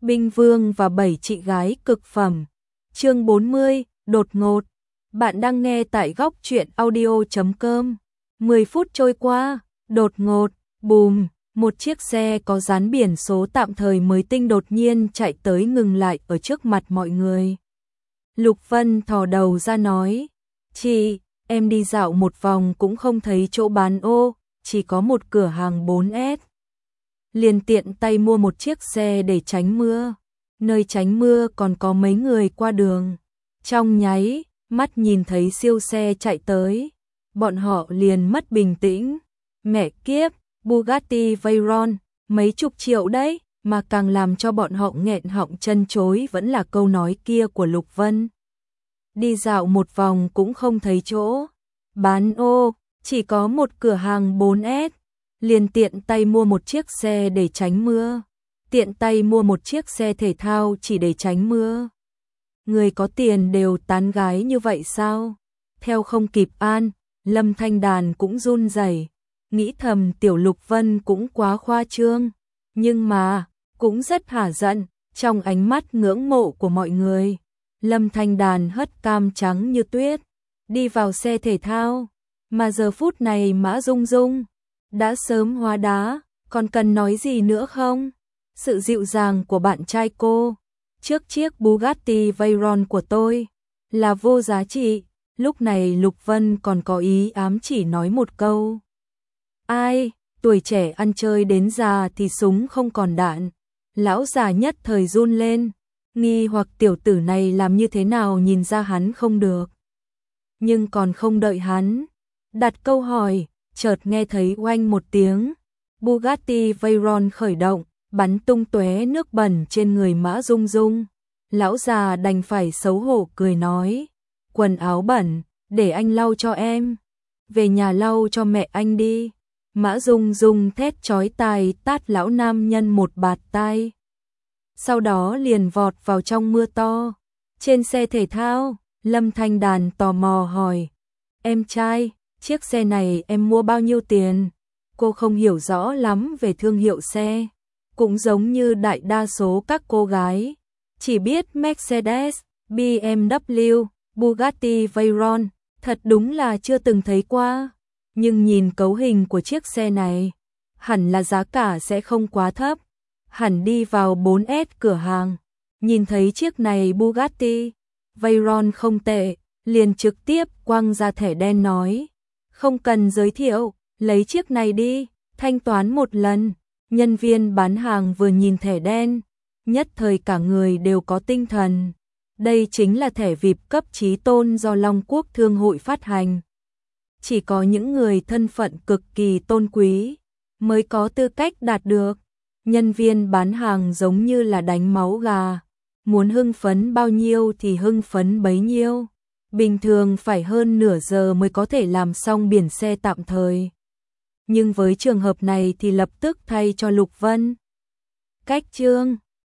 Binh Vương và 7 chị gái cực phẩm. Chương 40, đột ngột. Bạn đang nghe tại góc truyện audio.com. 10 phút trôi qua, đột ngột, bùm, một chiếc xe có dán biển số tạm thời mới tinh đột nhiên chạy tới ngừng lại ở trước mặt mọi người. Lục Vân thò đầu ra nói, chị, em đi dạo một vòng cũng không thấy chỗ bán ô, chỉ có một cửa hàng 4S. Liền tiện tay mua một chiếc xe để tránh mưa, nơi tránh mưa còn có mấy người qua đường. Trong nháy, mắt nhìn thấy siêu xe chạy tới, bọn họ liền mất bình tĩnh. Mẹ kiếp, Bugatti Veyron, mấy chục triệu đấy, mà càng làm cho bọn họ nghẹn họng chân chối vẫn là câu nói kia của Lục Vân. Đi dạo một vòng cũng không thấy chỗ bán ô, chỉ có một cửa hàng 4S. Liền tiện tay mua một chiếc xe để tránh mưa, tiện tay mua một chiếc xe thể thao chỉ để tránh mưa. Người có tiền đều tán gái như vậy sao? Theo không kịp an, Lâm Thanh Đàn cũng run rẩy, nghĩ thầm tiểu Lục Vân cũng quá khoa trương, nhưng mà cũng rất hả giận. Trong ánh mắt ngưỡng mộ của mọi người, Lâm Thanh Đàn hất cam trắng như tuyết, đi vào xe thể thao, mà giờ phút này Mã Dung Dung đã sớm hóa đá, còn cần nói gì nữa không? Sự dịu dàng của bạn trai cô trước chiếc Bugatti Veyron của tôi là vô giá trị. Lúc này Lục Vân còn có ý ám chỉ nói một câu. Ai, tuổi trẻ ăn chơi đến già thì súng không còn đạn. Lão già nhất thời run lên, nghi hoặc tiểu tử này làm như thế nào nhìn ra hắn không được. Nhưng còn không đợi hắn đặt câu hỏi, chợt nghe thấy oanh một tiếng, Bugatti Veyron khởi động, bắn tung tóe nước bẩn trên người Mã Dung Dung. Lão già đành phải xấu hổ cười nói, quần áo bẩn, để anh lau cho em. Về nhà lau cho mẹ anh đi. Mã Dung Dung thét chói tai tát lão nam nhân một bạt tai. Sau đó liền vọt vào trong mưa to. Trên xe thể thao, Lâm Thanh Đàn tò mò hỏi, em trai, chiếc xe này em mua bao nhiêu tiền? Cô không hiểu rõ lắm về thương hiệu xe, cũng giống như đại đa số các cô gái, chỉ biết Mercedes, BMW, Bugatti Veyron, thật đúng là chưa từng thấy qua. Nhưng nhìn cấu hình của chiếc xe này, hẳn là giá cả sẽ không quá thấp. Hẳn đi vào 4S cửa hàng, nhìn thấy chiếc này Bugatti Veyron không tệ, liền trực tiếp quăng ra thẻ đen nói, không cần giới thiệu, lấy chiếc này đi, thanh toán một lần. Nhân viên bán hàng vừa nhìn thẻ đen, nhất thời cả người đều có tinh thần. Đây chính là thẻ VIP cấp chí tôn do Long Quốc Thương hội phát hành. Chỉ có những người thân phận cực kỳ tôn quý mới có tư cách đạt được. Nhân viên bán hàng giống như là đánh máu gà, muốn hưng phấn bao nhiêu thì hưng phấn bấy nhiêu. Bình thường phải hơn nửa giờ mới có thể làm xong biển xe tạm thời. Nhưng với trường hợp này thì lập tức thay cho Lục Vân. Cách chương